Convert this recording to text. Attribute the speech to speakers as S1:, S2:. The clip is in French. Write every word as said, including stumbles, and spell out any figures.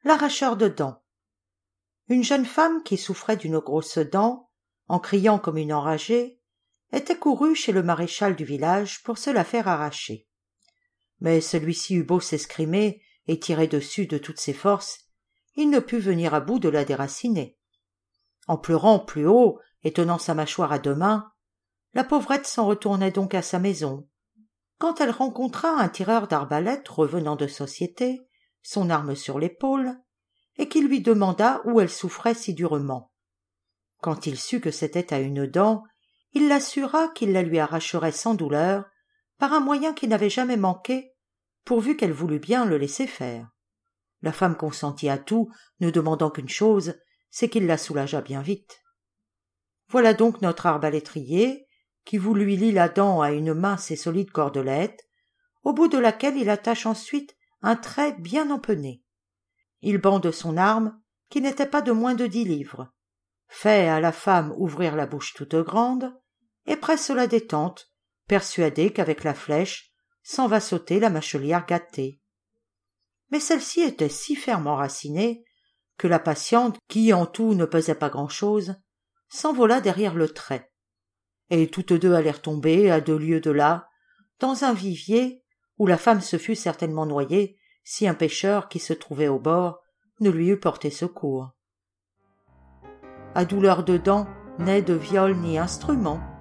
S1: l'arracheur de dents. Une jeune femme qui souffrait d'une grosse dent, en criant comme une enragée, était courue chez le maréchal du village pour se la faire arracher. Mais celui-ci eut beau s'escrimer et tirer dessus de toutes ses forces, il ne put venir à bout de la déraciner. En pleurant plus haut et tenant sa mâchoire à deux mains, la pauvrette s'en retournait donc à sa maison, quand elle rencontra un tireur d'arbalète revenant de société, son arme sur l'épaule, et qui lui demanda où elle souffrait si durement. Quand il sut que c'était à une dent, il l'assura qu'il la lui arracherait sans douleur, par un moyen qui n'avait jamais manqué, pourvu qu'elle voulût bien le laisser faire. La femme consentit à tout, ne demandant qu'une chose, c'est qu'il la soulageât bien vite. Voilà donc notre arbalétrier, qui vous lui lie la dent à une mince et solide cordelette, au bout de laquelle il attache ensuite un trait bien empenné. Il bande son arme, qui n'était pas de moins de dix livres, fait à la femme ouvrir la bouche toute grande, et presse la détente, persuadé qu'avec la flèche s'en va sauter la mâchelière gâtée. Mais celle-ci était si ferme enracinée que la patiente, qui en tout ne pesait pas grand-chose, s'envola derrière le trait, et toutes deux allèrent tomber à deux lieues de là, dans un vivier où la femme se fût certainement noyée si un pêcheur qui se trouvait au bord ne lui eût porté secours. À douleur de dents n'est de viol ni instrument,